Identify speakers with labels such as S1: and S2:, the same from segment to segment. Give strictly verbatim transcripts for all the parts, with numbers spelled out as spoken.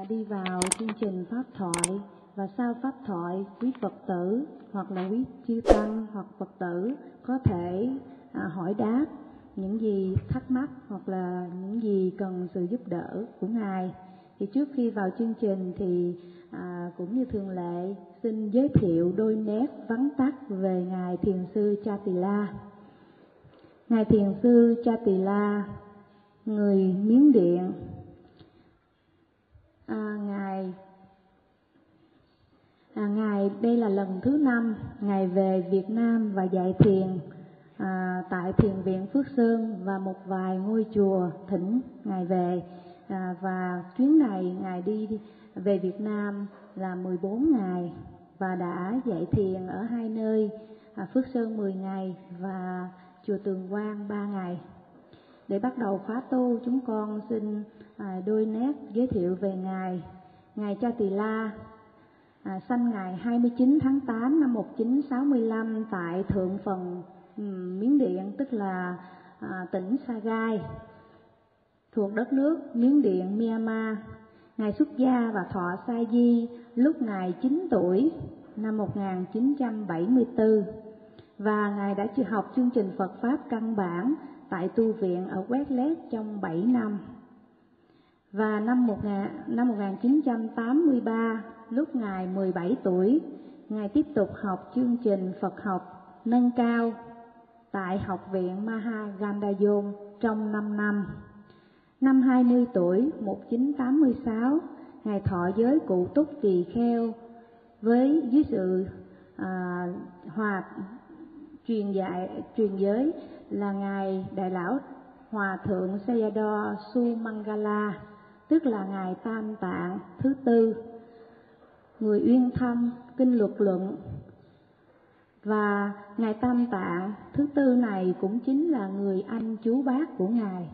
S1: đi vào chương trình pháp thoại, và sau pháp thoại quý Phật tử hoặc là quý chư tăng hoặc Phật tử có thể à, hỏi đáp những gì thắc mắc hoặc là những gì cần sự giúp đỡ của Ngài. Thì trước khi vào chương trình thì à, cũng như thường lệ xin giới thiệu đôi nét vắn tắt về Ngài Thiền sư Cha Tỳ La. Ngài Thiền sư Cha Tỳ La, người Miến Điện. À, ngài à, ngài đây là lần thứ năm ngài về Việt Nam và dạy thiền à, tại thiền viện Phước Sơn và một vài ngôi chùa thỉnh ngài về. À, và chuyến này ngài đi về Việt Nam là mười bốn ngày và đã dạy thiền ở hai nơi, à, Phước Sơn mười ngày và chùa Tường Quang ba ngày. Để bắt đầu khóa tu, chúng con xin à, đôi nét giới thiệu về Ngài. Ngài Cha Tỳ La à, sanh ngày hai mươi chín tháng tám năm một nghìn chín trăm sáu mươi lăm tại thượng phần um, Miến Điện, tức là à, tỉnh Sagai, thuộc đất nước Miến Điện, Myanmar. Ngài xuất gia và thọ sa di lúc Ngài chín tuổi năm một nghìn chín trăm bảy mươi tư, và Ngài đã học chương trình Phật Pháp căn bản tại tu viện ở Quét trong bảy năm. Và năm một nghìn chín trăm tám mươi ba, lúc Ngài mười bảy tuổi, Ngài tiếp tục học chương trình Phật học nâng cao tại Học viện Mahagandayom trong năm năm. Năm hai mươi tuổi, một nghìn chín trăm tám mươi sáu, Ngài thọ giới cụ túc tỳ kheo với dưới sự à, hòa truyền dạy truyền giới là Ngài Đại lão Hòa thượng Sayadaw Sumangala, tức là Ngài Tam Tạng thứ tư, người uyên thâm kinh luật luận. Và Ngài Tam Tạng thứ tư này cũng chính là người anh chú bác của Ngài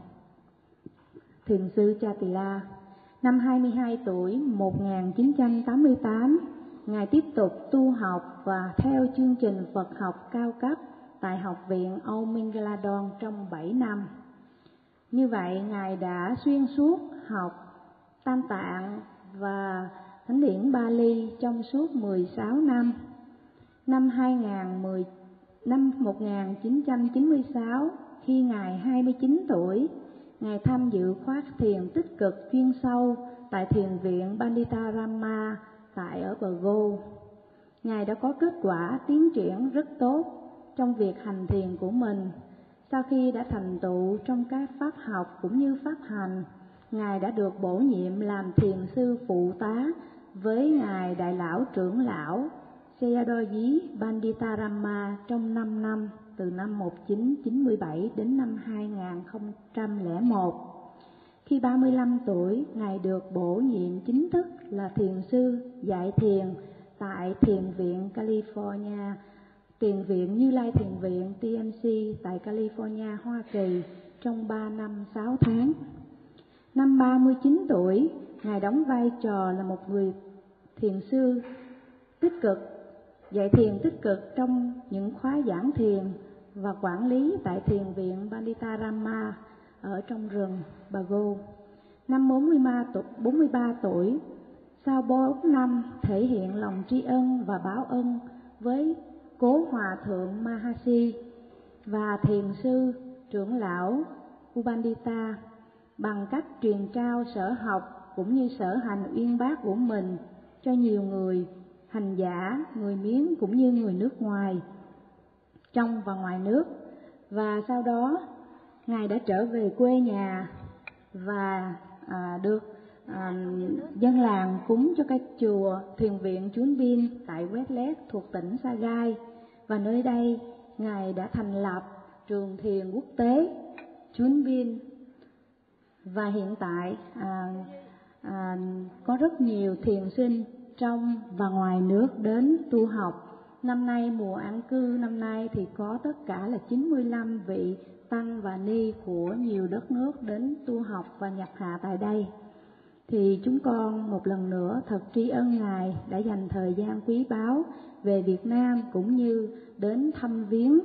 S1: Thiền sư Cha Tỳ La. Năm hai mươi hai tuổi, một nghìn chín trăm tám mươi tám, Ngài tiếp tục tu học và theo chương trình Phật học cao cấp tại Học viện Âu Mingladon trong bảy năm. Như vậy, Ngài đã xuyên suốt học Tam Tạng và Thánh điển Bali trong suốt mười sáu năm. Năm hai nghìn mười, năm một nghìn chín trăm chín mươi sáu, khi Ngài hai mươi chín tuổi, Ngài tham dự khóa thiền tích cực chuyên sâu tại thiền viện Pandita Rama tại ở Bờ Gô. Ngài đã có kết quả tiến triển rất tốt trong việc hành thiền của mình. Sau khi đã thành tựu trong các pháp học cũng như pháp hành, Ngài đã được bổ nhiệm làm thiền sư phụ tá với Ngài Đại lão trưởng lão Sayadaw Pandita Rama trong năm năm, từ năm một nghìn chín trăm chín mươi bảy đến năm hai nghìn không trăm lẻ một. Khi ba mươi lăm tuổi, Ngài được bổ nhiệm chính thức là thiền sư dạy thiền tại Thiền viện California, Thiền viện Như Lai Thiền viện T M C tại California, Hoa Kỳ trong ba năm sáu tháng. Năm ba mươi chín tuổi, Ngài đóng vai trò là một người thiền sư tích cực, dạy thiền tích cực trong những khóa giảng thiền và quản lý tại Thiền viện Pandita Rama ở trong rừng Bago. Năm bốn mươi ba tuổi, sau bốn năm thể hiện lòng tri ân và báo ân với Cố Hòa thượng Mahasi và thiền sư trưởng lão Upandita bằng cách truyền trao sở học cũng như sở hành uyên bác của mình cho nhiều người hành giả, người Miến cũng như người nước ngoài, trong và ngoài nước. Và sau đó, Ngài đã trở về quê nhà và à, được à, dân làng cúng cho cái chùa Thiền viện Chuon Bin tại Quét thuộc tỉnh Sagai. Và nơi đây, Ngài đã thành lập trường thiền quốc tế Chuon Bin. Và hiện tại à, à, có rất nhiều thiền sinh trong và ngoài nước đến tu học. Năm nay mùa an cư năm nay thì có tất cả là chín mươi lăm vị tăng và ni của nhiều đất nước đến tu học và nhập hạ tại đây. Thì chúng con một lần nữa thật tri ân Ngài đã dành thời gian quý báu về Việt Nam cũng như đến thăm viếng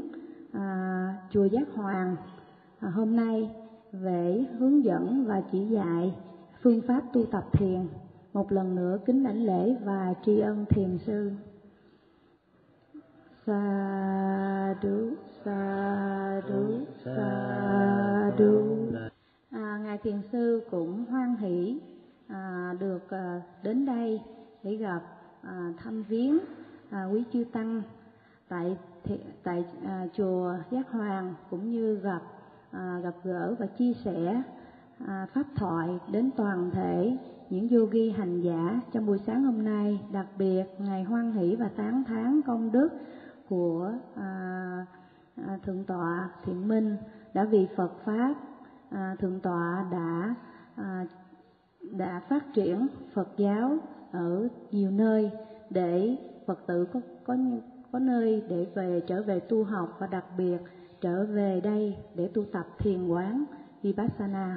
S1: à, chùa Giác Hoàng à, hôm nay để hướng dẫn và chỉ dạy phương pháp tu tập thiền. một lần nữa kính đảnh lễ và tri ân thiền sư. Sa đu, sa đu, sa đu. À, Ngài thiền sư cũng hoan hỷ à, được à, đến đây để gặp à, thăm viếng à, quý chư tăng tại tại à, chùa Giác Hoàng, cũng như gặp à, gặp gỡ và chia sẻ à, pháp thoại đến toàn thể những yogi hành giả trong buổi sáng hôm nay. Đặc biệt Ngài hoan hỷ và tán thán công đức của à, à, Thượng tọa Thiện Minh đã vì Phật pháp. À, Thượng tọa đã à, đã phát triển Phật giáo ở nhiều nơi để Phật tử có có có nơi để về trở về tu học, và đặc biệt trở về đây để tu tập thiền quán Vipassana.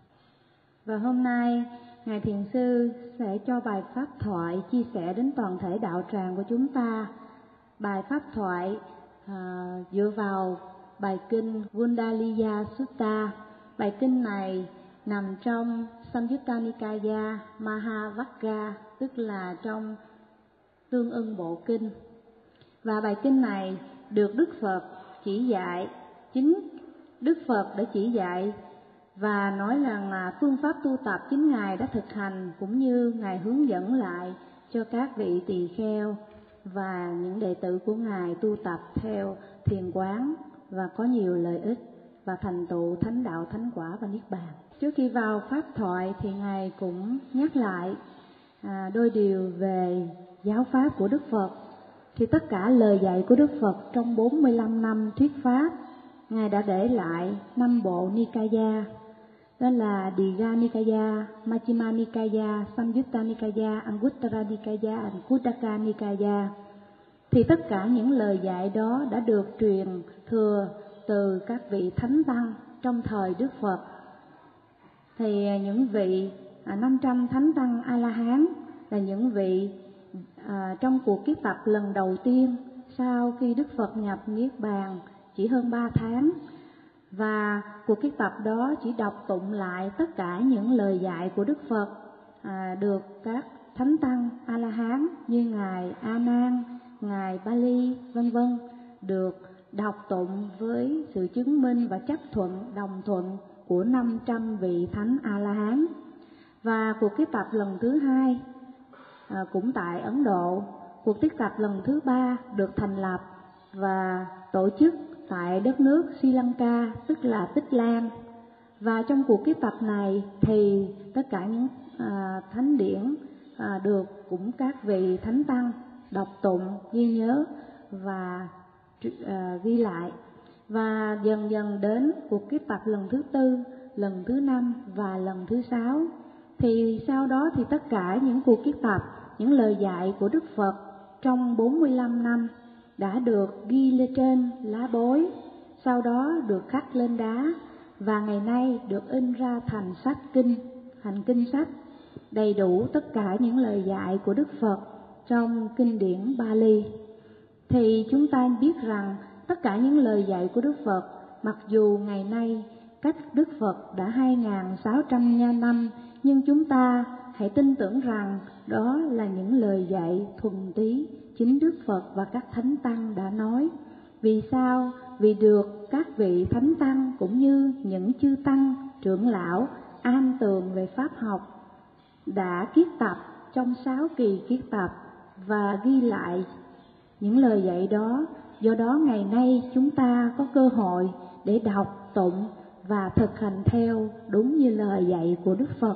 S1: Và hôm nay Ngài thiền sư sẽ cho bài pháp thoại chia sẻ đến toàn thể đạo tràng của chúng ta. Bài pháp thoại à, dựa vào bài kinh Kundalini Sutta. Bài kinh này nằm trong Samyutta Nikaya Mahavagga, tức là trong Tương Ưng Bộ Kinh. Và bài kinh này được Đức Phật chỉ dạy, chính Đức Phật đã chỉ dạy và nói rằng là phương pháp tu tập chính Ngài đã thực hành, cũng như Ngài hướng dẫn lại cho các vị tỳ kheo và những đệ tử của Ngài tu tập theo thiền quán và có nhiều lợi ích và thành tựu thánh đạo, thánh quả và niết bàn. Trước khi vào pháp thoại thì Ngài cũng nhắc lại à, đôi điều về giáo pháp của Đức Phật. Thì tất cả lời dạy của Đức Phật trong bốn mươi lăm năm thuyết pháp, Ngài đã để lại năm bộ Nikaya, đó là Digha Nikaya, Majjhima Nikaya, Samyutta Nikaya, Anguttara Nikaya và Khuddaka Nikaya. Thì tất cả những lời dạy đó đã được truyền thừa từ các vị thánh tăng trong thời Đức Phật. Thì những vị à, năm trăm thánh tăng A-la-hán là những vị à, trong cuộc kiết tập lần đầu tiên sau khi Đức Phật nhập Niết Bàn chỉ hơn ba tháng. Và cuộc kiết tập đó chỉ đọc tụng lại tất cả những lời dạy của Đức Phật à, được các thánh tăng A-la-hán như Ngài A Nan, Ngài Bali vân vân được đọc tụng với sự chứng minh và chấp thuận đồng thuận của năm trăm vị thánh A-la-hán. Và cuộc kiết tập lần thứ hai à, cũng tại Ấn Độ. Cuộc kiết tập lần thứ ba được thành lập và tổ chức tại đất nước Sri Lanka, tức là Tích Lan. Và trong cuộc kiết tập này thì tất cả những à, thánh điển à, được cũng các vị thánh tăng đọc tụng, ghi nhớ và à, ghi lại. Và dần dần đến cuộc kiết tập lần thứ tư, lần thứ năm và lần thứ sáu. Thì sau đó thì tất cả những cuộc kiết tập, những lời dạy của Đức Phật trong bốn mươi lăm năm đã được ghi lên trên lá bối, sau đó được khắc lên đá và ngày nay được in ra thành sách kinh, thành kinh sách đầy đủ tất cả những lời dạy của Đức Phật trong kinh điển Bali. Thì chúng ta biết rằng tất cả những lời dạy của Đức Phật, mặc dù ngày nay cách Đức Phật đã hai nghìn sáu trăm năm, nhưng chúng ta hãy tin tưởng rằng đó là những lời dạy thuần túy chính Đức Phật và các thánh tăng đã nói. Vì sao? Vì được các vị thánh tăng cũng như những chư tăng, trưởng lão am tường về pháp học đã kiết tập trong sáu kỳ kiết tập và ghi lại những lời dạy đó. Do đó ngày nay chúng ta có cơ hội để đọc tụng và thực hành theo đúng như lời dạy của Đức Phật.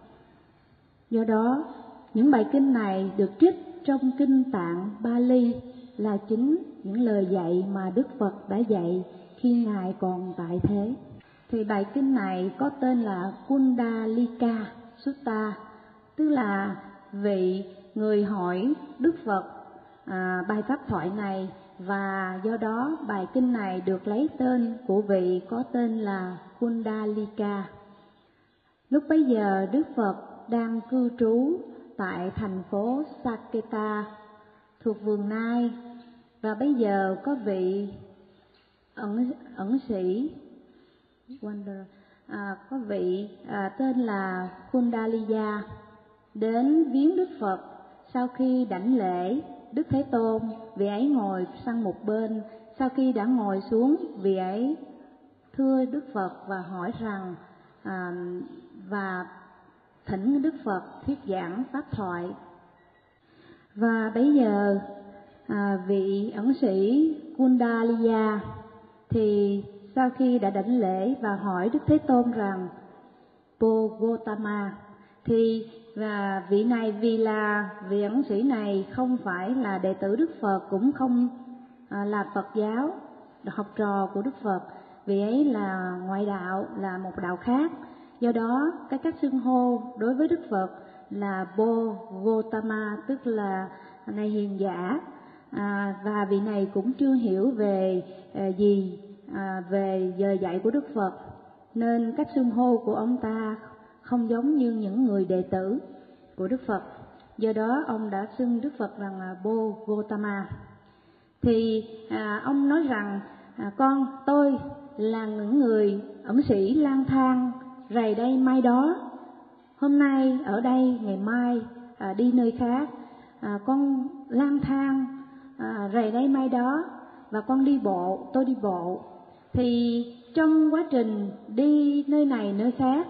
S1: Do đó những bài kinh này được trích trong kinh Tạng Bali là chính những lời dạy mà Đức Phật đã dạy khi Ngài còn tại thế. Thì bài kinh này có tên là Kundalika Sutta, tức là vị người hỏi Đức Phật à, bài pháp thoại này, và do đó bài kinh này được lấy tên của vị có tên là Kundalika. Lúc bấy giờ Đức Phật đang cư trú tại thành phố Saketa thuộc vườn Nai, và bây giờ có vị ẩn ẩn sĩ à, có vị à, tên là Kundaliya đến viếng Đức Phật. Sau khi đảnh lễ Đức Thế Tôn, vị ấy ngồi sang một bên. Sau khi đã ngồi xuống, vị ấy thưa Đức Phật và hỏi rằng à, và thỉnh Đức Phật thuyết giảng pháp thoại. Và bây giờ à, vị ẩn sĩ Kundaliya thì sau khi đã đảnh lễ và hỏi Đức Thế Tôn rằng Bồ Gotama, thì và vị này vì là vị ẩn sĩ này không phải là đệ tử Đức Phật, cũng không à, là Phật giáo, học trò của Đức Phật, vị ấy là ngoại đạo, là một đạo khác. Do đó cái cách xưng hô đối với Đức Phật là Bồ Gotama, tức là này hiền giả. À, và vị này cũng chưa hiểu về à, gì à, về giờ dạy của Đức Phật, nên cách xưng hô của ông ta không giống như những người đệ tử của Đức Phật. Do đó ông đã xưng Đức Phật rằng là Bồ Gotama. Thì à, ông nói rằng à, con tôi là những người ẩn sĩ lang thang rày đây mai đó, hôm nay ở đây, ngày mai à, đi nơi khác. À, con lang thang à, rày đây mai đó, và con đi bộ, tôi đi bộ. Thì trong quá trình đi nơi này nơi khác,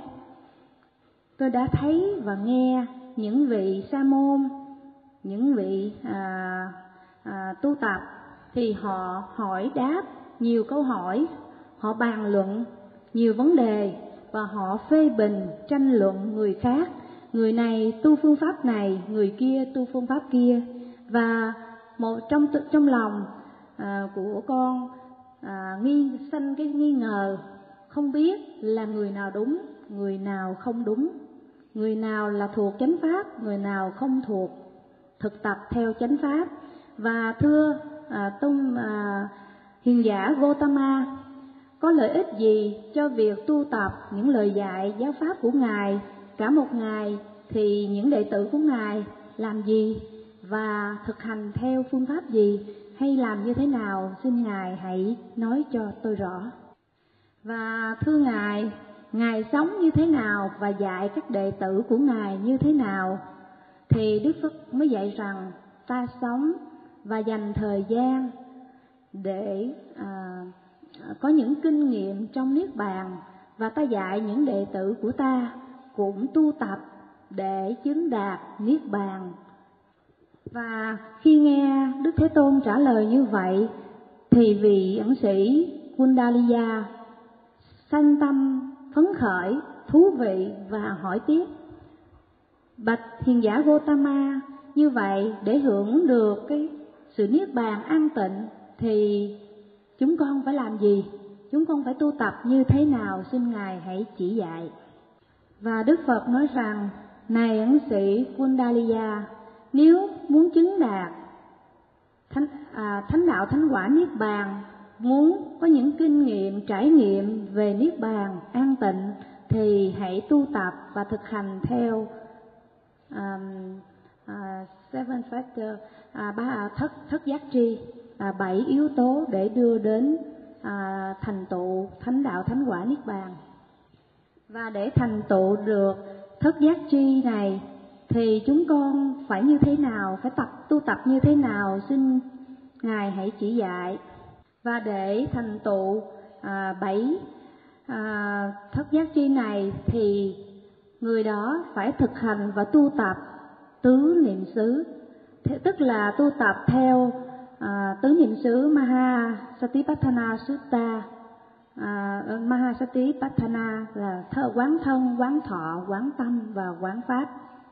S1: tôi đã thấy và nghe những vị sa môn, những vị à, à, tu tập, thì họ hỏi đáp nhiều câu hỏi, họ bàn luận nhiều vấn đề, và họ phê bình tranh luận người khác. Người này tu phương pháp này, người kia tu phương pháp kia. Và một trong trong lòng à, của con à, nghi sanh cái nghi ngờ, không biết là người nào đúng, người nào không đúng, người nào là thuộc chánh pháp, người nào không thuộc thực tập theo chánh pháp. Và thưa à, tôn à, hiền giả Gotama, có lợi ích gì cho việc tu tập những lời dạy giáo pháp của Ngài cả một ngày? Thì những đệ tử của Ngài làm gì và thực hành theo phương pháp gì, hay làm như thế nào? Xin Ngài hãy nói cho tôi rõ. Và thưa Ngài, Ngài sống như thế nào và dạy các đệ tử của Ngài như thế nào? Thì Đức Phật mới dạy rằng ta sống và dành thời gian để à, có những kinh nghiệm trong Niết Bàn, và ta dạy những đệ tử của ta cũng tu tập để chứng đạt Niết Bàn. Và khi nghe Đức Thế Tôn trả lời như vậy, thì vị ẩn sĩ Kundaliya sanh tâm phấn khởi, thú vị và hỏi tiếp: bạch hiền giả Gotama, như vậy để hưởng được cái sự Niết Bàn an tịnh thì chúng con phải làm gì? Chúng con phải tu tập như thế nào? Xin Ngài hãy chỉ dạy. Và Đức Phật nói rằng: này ẩn sĩ Kundaliya, nếu muốn chứng đạt thánh, à, thánh đạo thánh quả Niết Bàn, muốn có những kinh nghiệm trải nghiệm về Niết Bàn an tịnh, thì hãy tu tập và thực hành theo um, uh, seven factor, à, ba thất thất giác tri, à, bảy yếu tố để đưa đến à, thành tựu thánh đạo thánh quả Niết Bàn. Và để thành tựu được thất giác tri này thì chúng con phải như thế nào, phải tập tu tập như thế nào? Xin Ngài hãy chỉ dạy. Và để thành tựu à, bảy à, thất giác tri này thì người đó phải thực hành và tu tập tứ niệm xứ, tức là tu tập theo à, tứ niệm xứ Mahasatipatthana Sutta. À, Mahasatipatthana là thơ quán thân, quán thọ, quán tâm và quán pháp.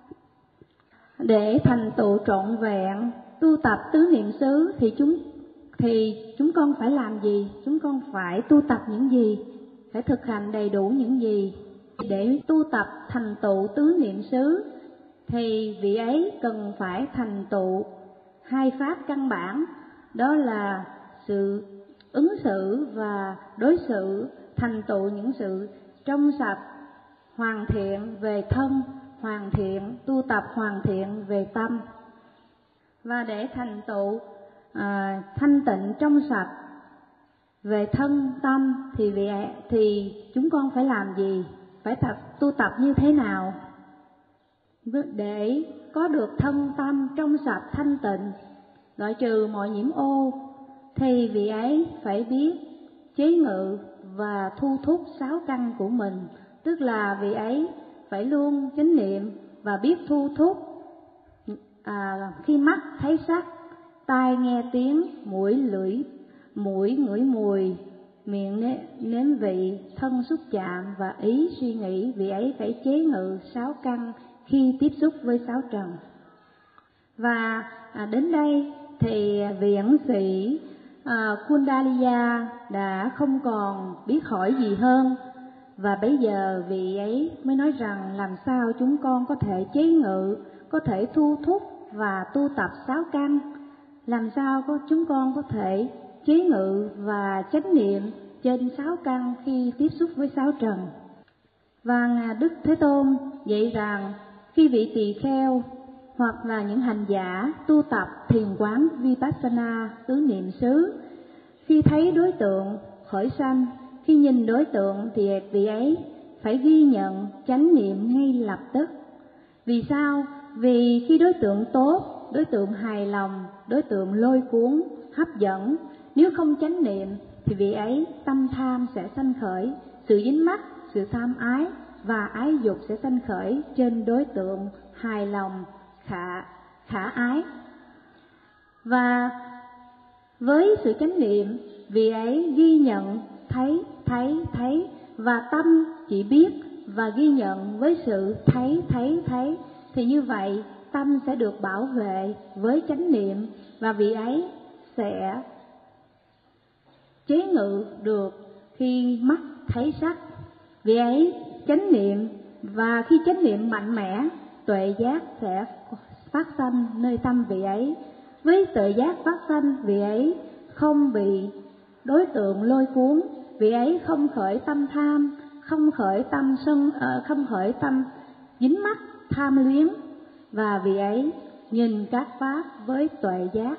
S1: Để thành tựu trọn vẹn tu tập tứ niệm xứ thì chúng thì chúng con phải làm gì? Chúng con phải tu tập những gì? Phải thực hành đầy đủ những gì? Để tu tập thành tựu tứ niệm xứ thì vị ấy cần phải thành tựu hai pháp căn bản, đó là sự ứng xử và đối xử, thành tựu những sự trong sạch, hoàn thiện về thân, hoàn thiện tu tập hoàn thiện về tâm. Và để thành tựu à, thanh tịnh trong sạch về thân tâm thì vì thì chúng con phải làm gì? Phải tập tu tập như thế nào? để có được thân tâm trong sạch thanh tịnh, loại trừ mọi nhiễm ô, thì vị ấy phải biết chế ngự và thu thúc sáu căn của mình, tức là vị ấy phải luôn chánh niệm và biết thu thúc à, khi mắt thấy sắc, tai nghe tiếng, mũi lưỡi mũi ngửi mùi, miệng nếm vị, thân xúc chạm và ý suy nghĩ. Vị ấy phải chế ngự sáu căn khi tiếp xúc với sáu trần. Và à, đến đây thì vị ẩn sĩ à, Kundalaya đã không còn biết hỏi gì hơn, và bây giờ vị ấy mới nói rằng làm sao chúng con có thể chế ngự, có thể thu thúc và tu tập sáu căn, làm sao có chúng con có thể chế ngự và chánh niệm trên sáu căn khi tiếp xúc với sáu trần. Và Đức Thế Tôn dạy rằng khi vị tỳ kheo hoặc là những hành giả tu tập thiền quán Vipassana tứ niệm xứ, khi thấy đối tượng khởi sanh, khi nhìn đối tượng thì vị ấy phải ghi nhận chánh niệm ngay lập tức. Vì sao? Vì khi đối tượng tốt, đối tượng hài lòng, đối tượng lôi cuốn, hấp dẫn, nếu không chánh niệm thì vị ấy tâm tham sẽ sanh khởi, sự dính mắc, sự tham ái và ái dục sẽ sanh khởi trên đối tượng hài lòng, khả, khả ái. Và với sự chánh niệm, vị ấy ghi nhận, thấy, thấy, thấy, và tâm chỉ biết và ghi nhận với sự thấy, thấy, thấy, thì như vậy tâm sẽ được bảo vệ với chánh niệm, và vị ấy sẽ chế ngự được khi mắt thấy sắc. Vị ấy chánh niệm, và khi chánh niệm mạnh mẽ, tuệ giác sẽ phát sanh nơi tâm vị ấy. Với tuệ giác phát sanh, vị ấy không bị đối tượng lôi cuốn, vị ấy không khởi tâm tham, không khởi tâm sân, không khởi tâm dính mắc, tham luyến, và vị ấy nhìn các pháp với tuệ giác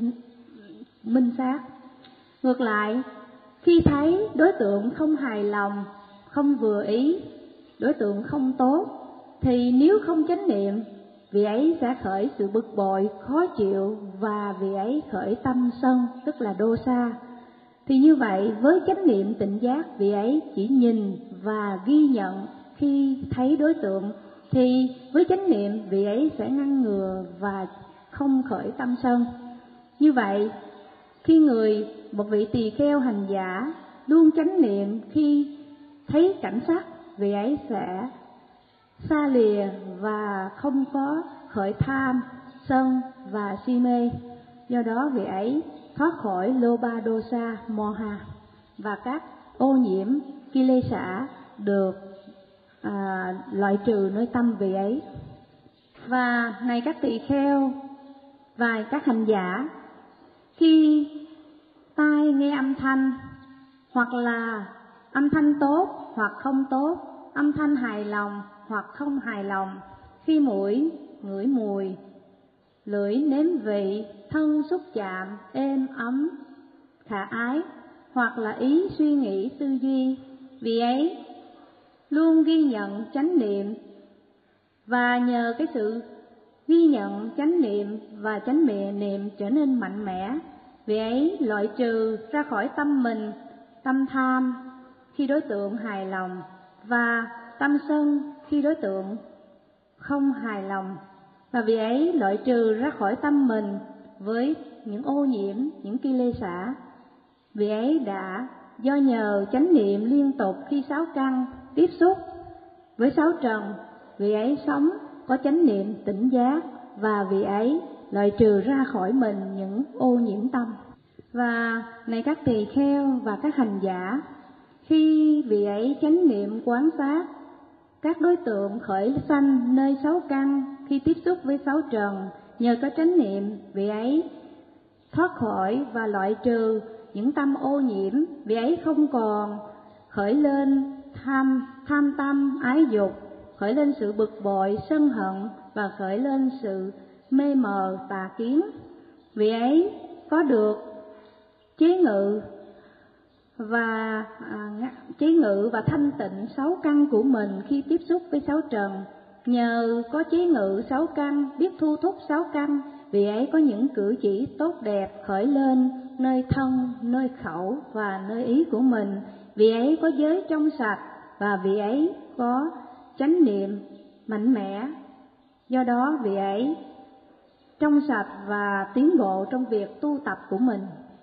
S1: minh sát. Ngược lại, khi thấy đối tượng không hài lòng, không vừa ý, đối tượng không tốt, thì nếu không chánh niệm, vị ấy sẽ khởi sự bực bội, khó chịu, và vị ấy khởi tâm sân, tức là dosa. Thì như vậy, với chánh niệm tịnh giác, vị ấy chỉ nhìn và ghi nhận khi thấy đối tượng, thì với chánh niệm vị ấy sẽ ngăn ngừa và không khởi tâm sân. Như vậy, khi người một vị tỳ kheo hành giả luôn chánh niệm khi thấy cảnh sắc, vị ấy sẽ xa lìa và không có khởi tham, sân và si mê. Do đó vị ấy thoát khỏi Lobha Dosa Moha, và các ô nhiễm Kilesa được à, loại trừ nơi tâm vị ấy. Và này các tỳ kheo và các hành giả, khi tai nghe âm thanh, hoặc là âm thanh tốt hoặc không tốt, âm thanh hài lòng hoặc không hài lòng, khi mũi ngửi mùi, lưỡi nếm vị, thân xúc chạm êm ấm, khả ái, hoặc là ý suy nghĩ tư duy, vì ấy luôn ghi nhận chánh niệm, và nhờ cái sự ghi nhận chánh niệm và chánh niệm trở nên mạnh mẽ, vì ấy loại trừ ra khỏi tâm mình tâm tham khi đối tượng hài lòng, và tâm sân khi đối tượng không hài lòng, và vì ấy loại trừ ra khỏi tâm mình với những ô nhiễm, những kilesa. Vì ấy đã do nhờ chánh niệm liên tục khi sáu căn tiếp xúc với sáu trần, vì ấy sống có chánh niệm tỉnh giác, và vì ấy loại trừ ra khỏi mình những ô nhiễm tâm. Và này các tỳ kheo và các hành giả, khi vị ấy chánh niệm quán sát các đối tượng khởi sanh nơi sáu căn khi tiếp xúc với sáu trần, nhờ có chánh niệm, vị ấy thoát khỏi và loại trừ những tâm ô nhiễm, vị ấy không còn khởi lên tham, tham tâm, ái dục, khởi lên sự bực bội, sân hận, và khởi lên sự mê mờ, tà kiến. Vị ấy có được chế ngự và à, chế ngự và thanh tịnh sáu căn của mình khi tiếp xúc với sáu trần, Nhờ có chế ngự sáu căn, biết thu thúc sáu căn, vị ấy có những cử chỉ tốt đẹp khởi lên nơi thân, nơi khẩu và nơi ý của mình. Vị ấy có giới trong sạch và vị ấy có chánh niệm mạnh mẽ. Do đó vị ấy trong sạch và tiến bộ trong việc tu tập của mình.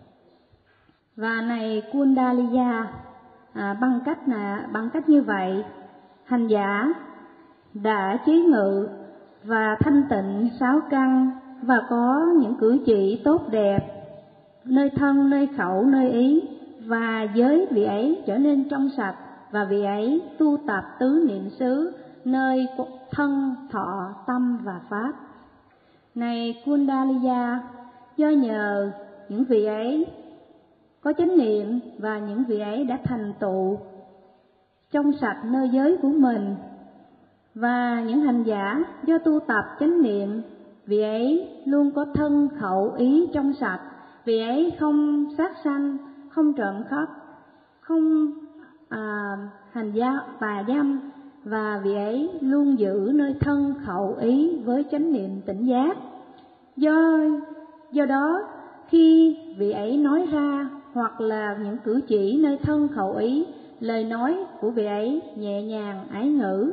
S1: Và này Kundalaya, à, bằng cách là bằng cách như vậy, hành giả đã chế ngự và thanh tịnh sáu căn và có những cử chỉ tốt đẹp nơi thân, nơi khẩu, nơi ý, và giới vị ấy trở nên trong sạch và vị ấy tu tập tứ niệm xứ nơi thân, thọ, tâm và pháp. Này Kundalaya, do nhờ những vị ấy có chánh niệm và những vị ấy đã thành tựu trong sạch nơi giới của mình, và những hành giả do tu tập chánh niệm, vị ấy luôn có thân, khẩu, ý trong sạch, vị ấy không sát sanh, không trộm cắp, không à, hành gia tà dâm, và vị ấy luôn giữ nơi thân, khẩu, ý với chánh niệm tỉnh giác. Do do đó khi vị ấy nói ra hoặc là những cử chỉ nơi thân, khẩu, ý, lời nói của vị ấy nhẹ nhàng, ái ngữ.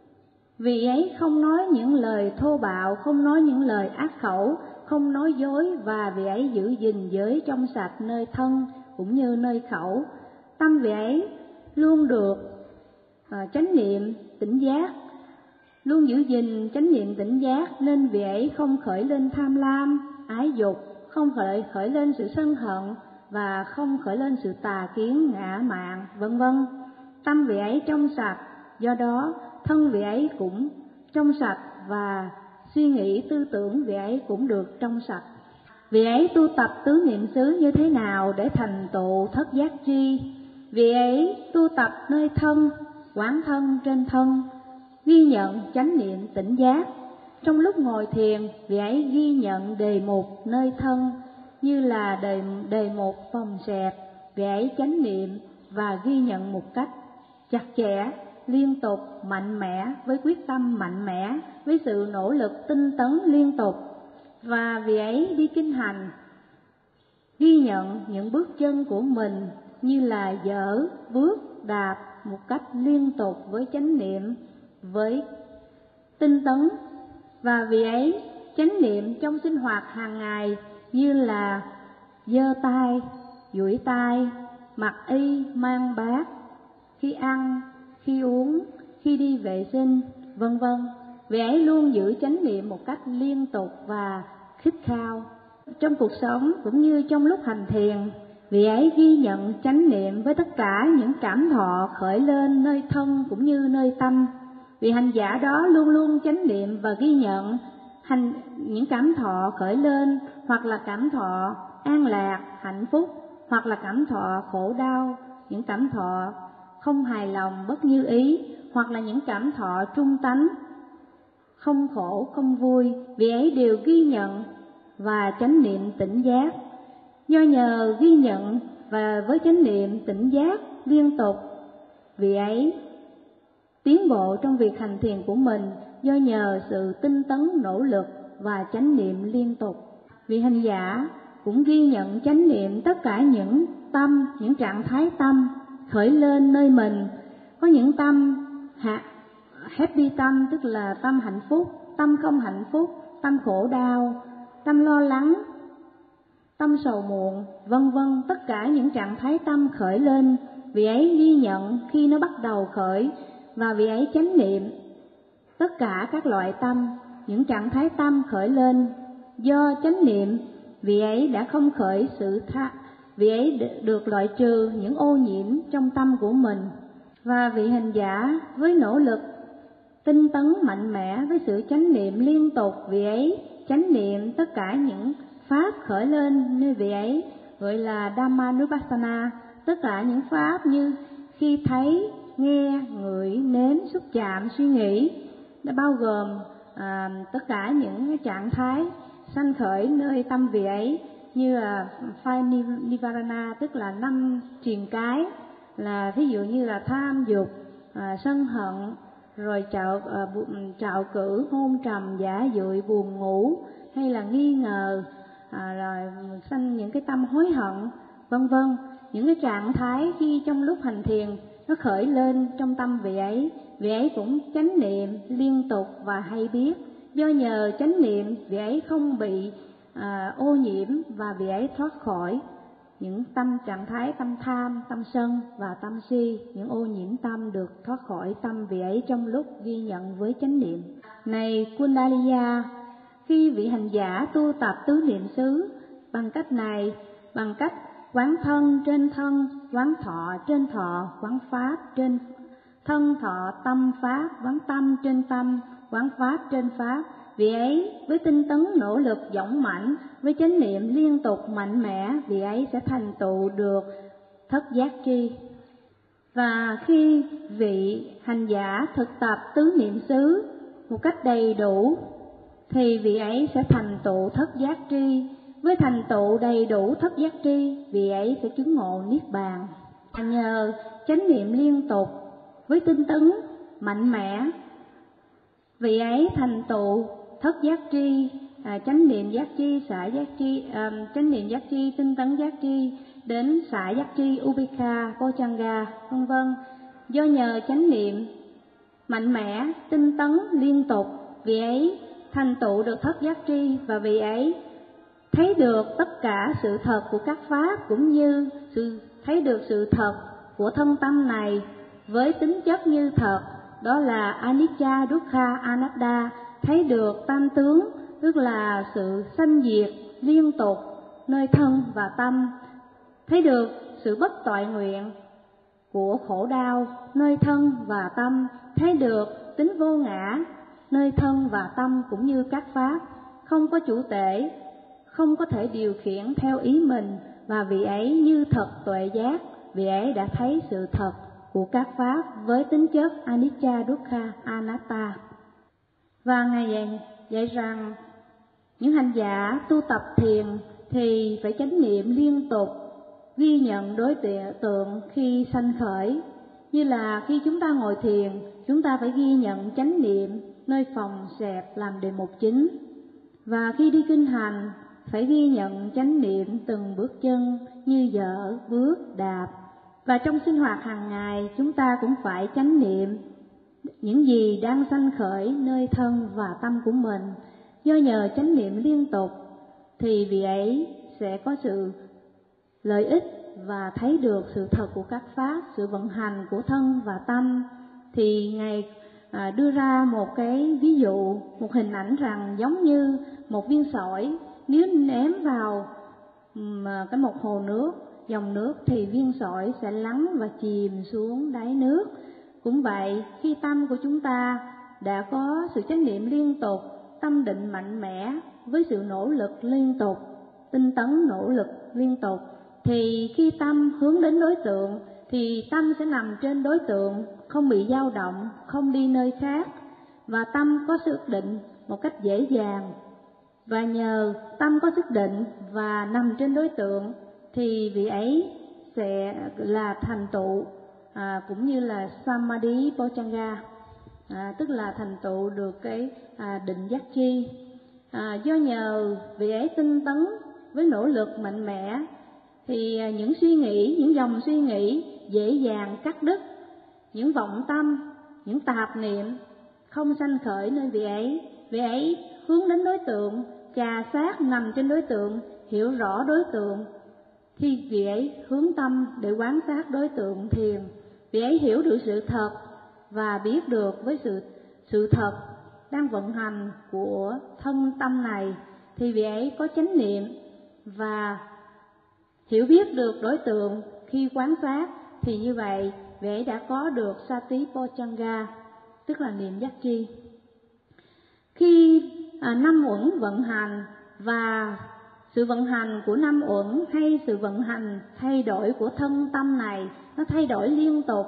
S1: Vị ấy không nói những lời thô bạo, không nói những lời ác khẩu, không nói dối, và vị ấy giữ gìn giới trong sạch nơi thân cũng như nơi khẩu. Tâm vị ấy luôn được à, chánh niệm tỉnh giác, luôn giữ gìn chánh niệm tỉnh giác, nên vị ấy không khởi lên tham lam, ái dục, không khởi khởi lên sự sân hận và không khởi lên sự tà kiến, ngã mạn, vân vân. Tâm vị ấy trong sạch, do đó thân vị ấy cũng trong sạch và suy nghĩ tư tưởng vị ấy cũng được trong sạch. Vị ấy tu tập tứ niệm xứ như thế nào để thành tựu thất giác tri? Vị ấy tu tập nơi thân, quán thân trên thân, ghi nhận chánh niệm tỉnh giác. Trong lúc ngồi thiền, vị ấy ghi nhận đề mục nơi thân như là đề, đề mục phòng xẹp. Vị ấy chánh niệm và ghi nhận một cách chặt chẽ, liên tục, mạnh mẽ, với quyết tâm mạnh mẽ, với sự nỗ lực tinh tấn liên tục. Và vị ấy đi kinh hành, ghi nhận những bước chân của mình như là dở, bước, đạp một cách liên tục với chánh niệm, với tinh tấn. Và vị ấy chánh niệm trong sinh hoạt hàng ngày như là giơ tay, duỗi tay, mặc y, mang bát, khi ăn, khi uống, khi đi vệ sinh, vân vân. Vị ấy luôn giữ chánh niệm một cách liên tục và khít khao. Trong cuộc sống cũng như trong lúc hành thiền, vị ấy ghi nhận chánh niệm với tất cả những cảm thọ khởi lên nơi thân cũng như nơi tâm. Vị hành giả đó luôn luôn chánh niệm và ghi nhận hành những cảm thọ khởi lên, hoặc là cảm thọ an lạc, hạnh phúc, hoặc là cảm thọ khổ đau, những cảm thọ không hài lòng, bất như ý, hoặc là những cảm thọ trung tánh, không khổ, không vui. Vị ấy đều ghi nhận và chánh niệm tỉnh giác. Do nhờ ghi nhận và với chánh niệm tỉnh giác liên tục, vị ấy tiến bộ trong việc hành thiền của mình do nhờ sự tinh tấn nỗ lực và chánh niệm liên tục. Vị hành giả cũng ghi nhận chánh niệm tất cả những tâm, những trạng thái tâm khởi lên nơi mình. Có những tâm happy tâm, tức là tâm hạnh phúc, tâm không hạnh phúc, tâm khổ đau, tâm lo lắng, tâm sầu muộn, vân vân. Tất cả những trạng thái tâm khởi lên, vị ấy ghi nhận khi nó bắt đầu khởi, và vị ấy chánh niệm tất cả các loại tâm, những trạng thái tâm khởi lên. Do chánh niệm, vị ấy đã không khởi sự tha, vị ấy được loại trừ những ô nhiễm trong tâm của mình. Và vị hành giả với nỗ lực tinh tấn mạnh mẽ với sự chánh niệm liên tục, vị ấy chánh niệm tất cả những pháp khởi lên nơi vị ấy, gọi là Dhammanupassana. Tất cả những pháp như khi thấy, nghe, ngửi, nếm, xúc chạm, suy nghĩ, đã bao gồm à, tất cả những trạng thái sanh khởi nơi tâm vị ấy, như là Phai Nivarana, tức là năm triền cái, là ví dụ như là tham dục, à, sân hận, rồi trạo à, trạo cử hôn trầm giả dụi buồn ngủ, hay là nghi ngờ, à, rồi sanh những cái tâm hối hận, vân vân. Những cái trạng thái khi trong lúc hành thiền nó khởi lên trong tâm vị ấy, vị ấy cũng chánh niệm liên tục và hay biết. Do nhờ chánh niệm, vị ấy không bị à, ô nhiễm và vị ấy thoát khỏi những tâm trạng thái tâm tham, tâm sân và tâm si. Những ô nhiễm tâm được thoát khỏi tâm vị ấy trong lúc ghi nhận với chánh niệm. Này Kundalaya, khi vị hành giả tu tập tứ niệm xứ bằng cách này, bằng cách quán thân trên thân, quán thọ trên thọ, quán pháp trên thân thọ, tâm pháp, quán tâm trên tâm, quán pháp trên pháp, vị ấy với tinh tấn nỗ lực dũng mãnh, với chánh niệm liên tục mạnh mẽ, vị ấy sẽ thành tựu được thất giác tri. Và khi vị hành giả thực tập tứ niệm xứ một cách đầy đủ thì vị ấy sẽ thành tựu thất giác tri. Với thành tựu đầy đủ thất giác tri, vị ấy sẽ chứng ngộ niết bàn. Nhờ chánh niệm liên tục với tinh tấn mạnh mẽ, vị ấy thành tựu thất giác tri, à, chánh niệm giác tri, xả giác tri, à, chánh niệm giác tri, tinh tấn giác tri, đến xả giác tri, ubeka, bojjhanga, vân vân. Do nhờ chánh niệm mạnh mẽ, tinh tấn liên tục, vị ấy thành tựu được thất giác tri, và vị ấy thấy được tất cả sự thật của các pháp, cũng như sự thấy được sự thật của thân tâm này với tính chất như thật, đó là anicca, dukkha, anatta. Thấy được tam tướng, tức là sự sanh diệt liên tục nơi thân và tâm. Thấy được sự bất toại nguyện của khổ đau nơi thân và tâm. Thấy được tính vô ngã nơi thân và tâm, cũng như các pháp không có chủ tể, không có thể điều khiển theo ý mình, và vị ấy như thật tuệ giác. Vị ấy đã thấy sự thật của các pháp với tính chất anicca, dukkha, anatta. Và Ngài dạy, dạy rằng những hành giả tu tập thiền thì phải chánh niệm liên tục, ghi nhận đối tượng khi sanh khởi. Như là khi chúng ta ngồi thiền, chúng ta phải ghi nhận chánh niệm nơi phòng xẹp làm đề mục chính. Và khi đi kinh hành, phải ghi nhận chánh niệm từng bước chân như dở, bước, đạp. Và trong sinh hoạt hàng ngày, chúng ta cũng phải chánh niệm những gì đang sanh khởi nơi thân và tâm của mình. Do nhờ chánh niệm liên tục thì vị ấy sẽ có sự lợi ích và thấy được sự thật của các pháp, sự vận hành của thân và tâm. Thì Ngài à, đưa ra một cái ví dụ, một hình ảnh rằng giống như một viên sỏi, nếu ném vào um, cái một hồ nước, dòng nước, thì viên sỏi sẽ lắng và chìm xuống đáy nước. Cũng vậy, khi tâm của chúng ta đã có sự chánh niệm liên tục, tâm định mạnh mẽ với sự nỗ lực liên tục, tinh tấn nỗ lực liên tục, thì khi tâm hướng đến đối tượng thì tâm sẽ nằm trên đối tượng, không bị dao động, không đi nơi khác, và tâm có sức định một cách dễ dàng. Và nhờ tâm có sức định và nằm trên đối tượng thì vị ấy sẽ là thành tựu à, cũng như là samadhi bojjhanga, à, tức là thành tựu được cái à, định giác chi. À, do nhờ vị ấy tinh tấn với nỗ lực mạnh mẽ thì những suy nghĩ, những dòng suy nghĩ dễ dàng cắt đứt, những vọng tâm, những tạp niệm không sanh khởi nơi vị ấy. Vị ấy hướng đến đối tượng, chà sát nằm trên đối tượng, hiểu rõ đối tượng, thì vị ấy hướng tâm để quan sát đối tượng thiền. Vị ấy hiểu được sự thật và biết được với sự sự thật đang vận hành của thân tâm này, thì vị ấy có chánh niệm và hiểu biết được đối tượng khi quan sát. Thì như vậy vị ấy đã có được sati bojjhanga, tức là niệm giác chi. Khi à, năm uẩn vận hành, và sự vận hành của năm uẩn hay sự vận hành thay đổi của thân tâm này nó thay đổi liên tục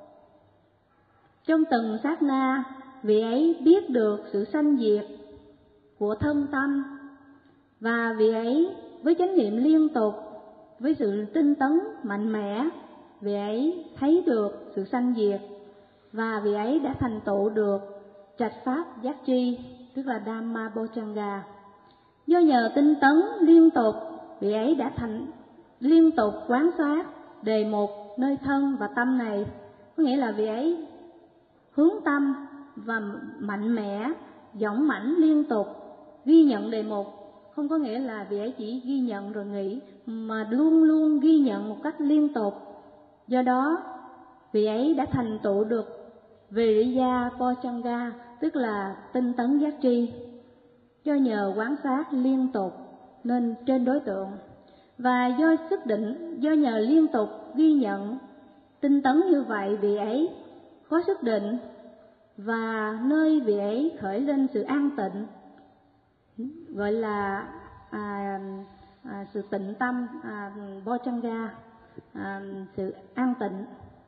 S1: trong từng sát na, vị ấy biết được sự sanh diệt của thân tâm, và vị ấy với chánh niệm liên tục, với sự tinh tấn mạnh mẽ, vị ấy thấy được sự sanh diệt. và vị ấy đã thành tựu được trạch pháp giác tri, tức là Dhamma Bojjhanga. Do nhờ tinh tấn liên tục, vị ấy đã thành liên tục quán sát đề mục nơi thân và tâm này, có nghĩa là vị ấy hướng tâm và mạnh mẽ, dũng mãnh liên tục ghi nhận đề mục, không có nghĩa là vị ấy chỉ ghi nhận rồi nghỉ, mà luôn luôn ghi nhận một cách liên tục. Do đó, vị ấy đã thành tựu được Viriya Bojjhanga, tức là tinh tấn giác tri, do nhờ quán sát liên tục nên trên đối tượng, và do sức định, do nhờ liên tục ghi nhận tinh tấn như vậy, vị ấy có sức định, và nơi vị ấy khởi lên sự an tịnh, gọi là à, à, sự tịnh tâm, à, Bojjhanga, à, sự an tịnh.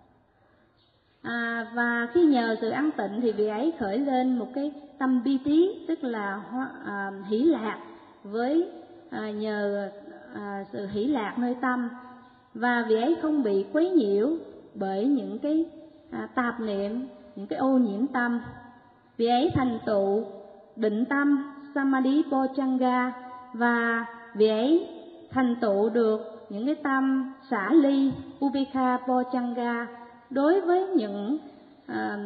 S1: À, và khi nhờ sự an tịnh thì vị ấy khởi lên một cái tâm bi tí, tức là à, hỷ lạc, với à, nhờ à, sự hỷ lạc nơi tâm, và vị ấy không bị quấy nhiễu bởi những cái à, tạp niệm, những cái ô nhiễm tâm. Vị ấy thành tựu định tâm Samadhi Bojjhanga, và vị ấy thành tựu được những cái tâm xả ly Upekkha Bojjhanga đối với những à,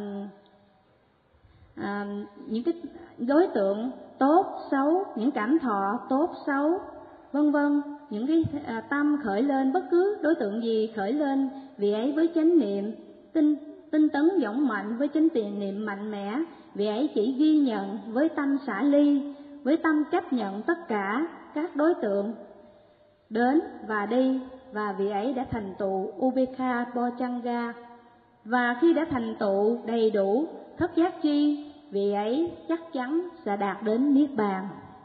S1: à, những cái đối tượng tốt xấu, những cảm thọ tốt xấu, vân vân, những cái à, tâm khởi lên, bất cứ đối tượng gì khởi lên, vị ấy với chánh niệm tinh tinh tấn dũng mạnh, với chánh tiền niệm mạnh mẽ, vị ấy chỉ ghi nhận với tâm xả ly, với tâm chấp nhận tất cả các đối tượng đến và đi, và vị ấy đã thành tựu Upekkha Bojjhanga. Và khi đã thành tựu đầy đủ thất giác tri, vị ấy chắc chắn sẽ đạt đến Niết Bàn.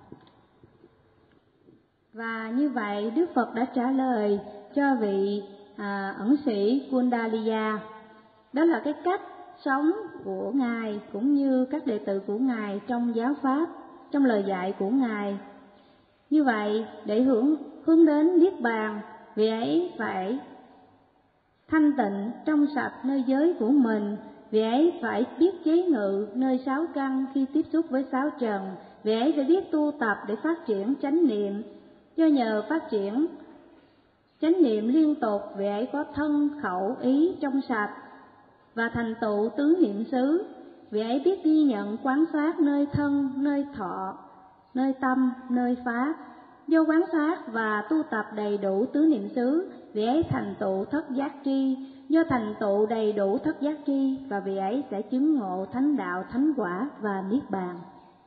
S1: Và như vậy Đức Phật đã trả lời cho vị à, ẩn sĩ Kundalaya. Đó là cái cách sống của Ngài cũng như các đệ tử của Ngài trong giáo pháp, trong lời dạy của Ngài. Như vậy, để hướng hướng đến Niết Bàn, vị ấy phải thanh tịnh trong sạch nơi giới của mình, vị ấy phải biết chế ngự nơi sáu căn khi tiếp xúc với sáu trần, vị ấy phải biết tu tập để phát triển chánh niệm. Do nhờ phát triển chánh niệm liên tục, vị ấy có thân khẩu ý trong sạch và thành tựu tứ niệm xứ. Vị ấy biết ghi nhận quán sát nơi thân, nơi thọ, nơi tâm, nơi pháp. Do quán sát và tu tập đầy đủ tứ niệm xứ, vị ấy thành tựu thất giác tri. Do thành tựu đầy đủ thất giác tri, và vị ấy sẽ chứng ngộ thánh đạo, thánh quả và niết bàn.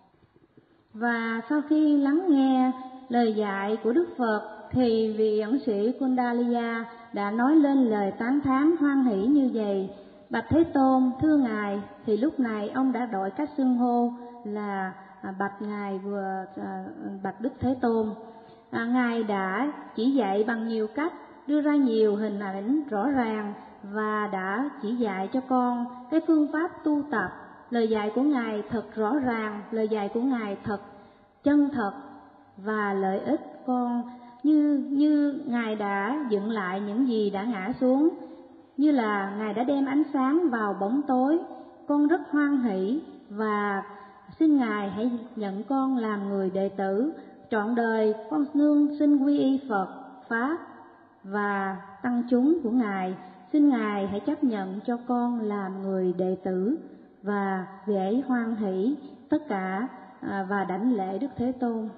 S1: Và sau khi lắng nghe lời dạy của Đức Phật, thì vị ẩn sĩ Kundalaya đã nói lên lời tán thán hoan hỷ như vậy: Bạch Thế Tôn, thưa Ngài. Thì lúc này ông đã đổi cách xưng hô là à, bạch Ngài vừa à, bạch Đức Thế Tôn. À, Ngài đã chỉ dạy bằng nhiều cách, đưa ra nhiều hình ảnh rõ ràng, và đã chỉ dạy cho con cái phương pháp tu tập. Lời dạy của Ngài thật rõ ràng, lời dạy của Ngài thật chân thật và lợi ích con, như như Ngài đã dựng lại những gì đã ngã xuống, như là Ngài đã đem ánh sáng vào bóng tối. Con rất hoan hỷ và xin Ngài hãy nhận con làm người đệ tử. Trọn đời con nương xin quy y Phật, Pháp và tăng chúng của Ngài. Xin Ngài hãy chấp nhận cho con làm người đệ tử. Và vị ấy hoan hỷ tất cả à, và đảnh lễ Đức Thế Tôn.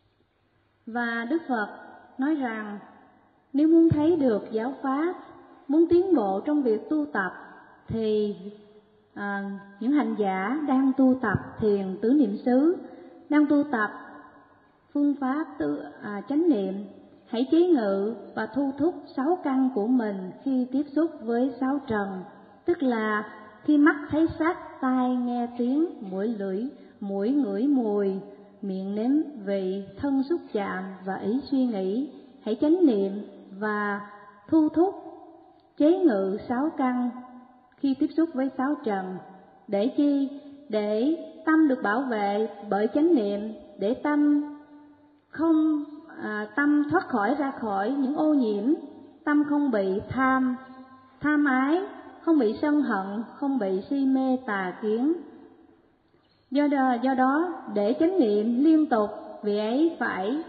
S1: Và Đức Phật nói rằng nếu muốn thấy được giáo pháp, muốn tiến bộ trong việc tu tập, thì à, những hành giả đang tu tập thiền tứ niệm xứ, đang tu tập phương pháp tự, à, chánh niệm, hãy chế ngự và thu thúc sáu căn của mình khi tiếp xúc với sáu trần, tức là khi mắt thấy sắc, tai nghe tiếng, mũi lưỡi, mũi ngửi mùi, miệng nếm vị, thân xúc chạm và ý suy nghĩ. Hãy chánh niệm và thu thúc chế ngự sáu căn khi tiếp xúc với sáu trần. Để chi? Để tâm được bảo vệ bởi chánh niệm, để tâm không à, tâm thoát khỏi ra khỏi những ô nhiễm, tâm không bị tham, tham ái, không bị sân hận, không bị si mê tà kiến. Do đó, do đó để chánh niệm liên tục, vị ấy phải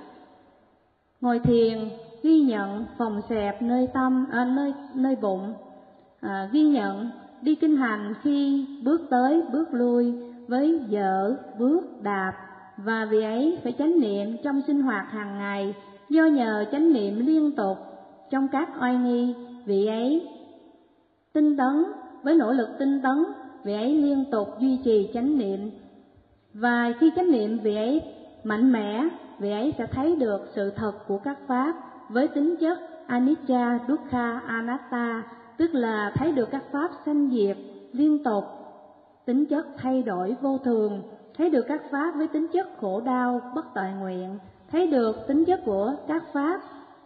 S1: ngồi thiền, ghi nhận phòng xẹp nơi tâm, à, nơi nơi bụng, à, ghi nhận đi kinh hành khi bước tới bước lui với dở bước đạp, và vị ấy phải chánh niệm trong sinh hoạt hàng ngày. Do nhờ chánh niệm liên tục trong các oai nghi, vị ấy tinh tấn, với nỗ lực tinh tấn, vị ấy liên tục duy trì chánh niệm. Và khi chánh niệm vị ấy mạnh mẽ, vị ấy sẽ thấy được sự thật của các pháp với tính chất anicca, dukkha, anatta, tức là thấy được các pháp sanh diệt liên tục, tính chất thay đổi vô thường, thấy được các pháp với tính chất khổ đau, bất toại nguyện, thấy được tính chất của các pháp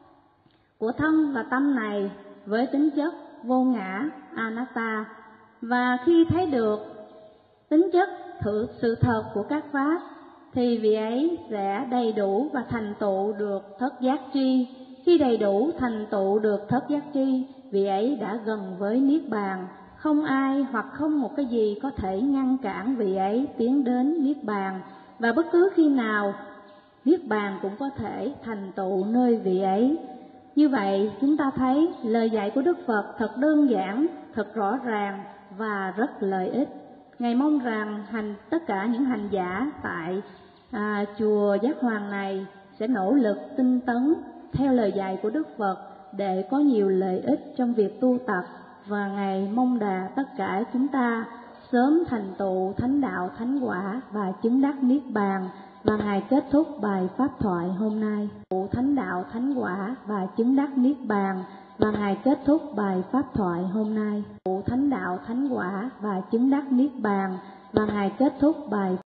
S1: của thân và tâm này với tính chất vô ngã, anatta. Và khi thấy được tính chất thử sự thật của các pháp thì vị ấy sẽ đầy đủ và thành tựu được thất giác tri. Khi đầy đủ thành tựu được thất giác tri, vị ấy đã gần với niết bàn. Không ai hoặc không một cái gì có thể ngăn cản vị ấy tiến đến niết bàn, và bất cứ khi nào niết bàn cũng có thể thành tựu nơi vị ấy. Như vậy chúng ta thấy lời dạy của Đức Phật thật đơn giản, thật rõ ràng và rất lợi ích. Ngài mong rằng hành tất cả những hành giả tại à, chùa Giác Hoàng này sẽ nỗ lực tinh tấn theo lời dạy của Đức Phật để có nhiều lợi ích trong việc tu tập, và Ngài mong đà tất cả chúng ta sớm thành tựu thánh đạo thánh quả và chứng đắc niết bàn. Và Ngài kết thúc bài pháp thoại hôm nay. Thánh đạo thánh quả và chứng đắc niết bàn. Và Ngài kết thúc bài pháp thoại hôm nay. Thánh đạo thánh quả và chứng đắc niết bàn. Và Ngài kết thúc bài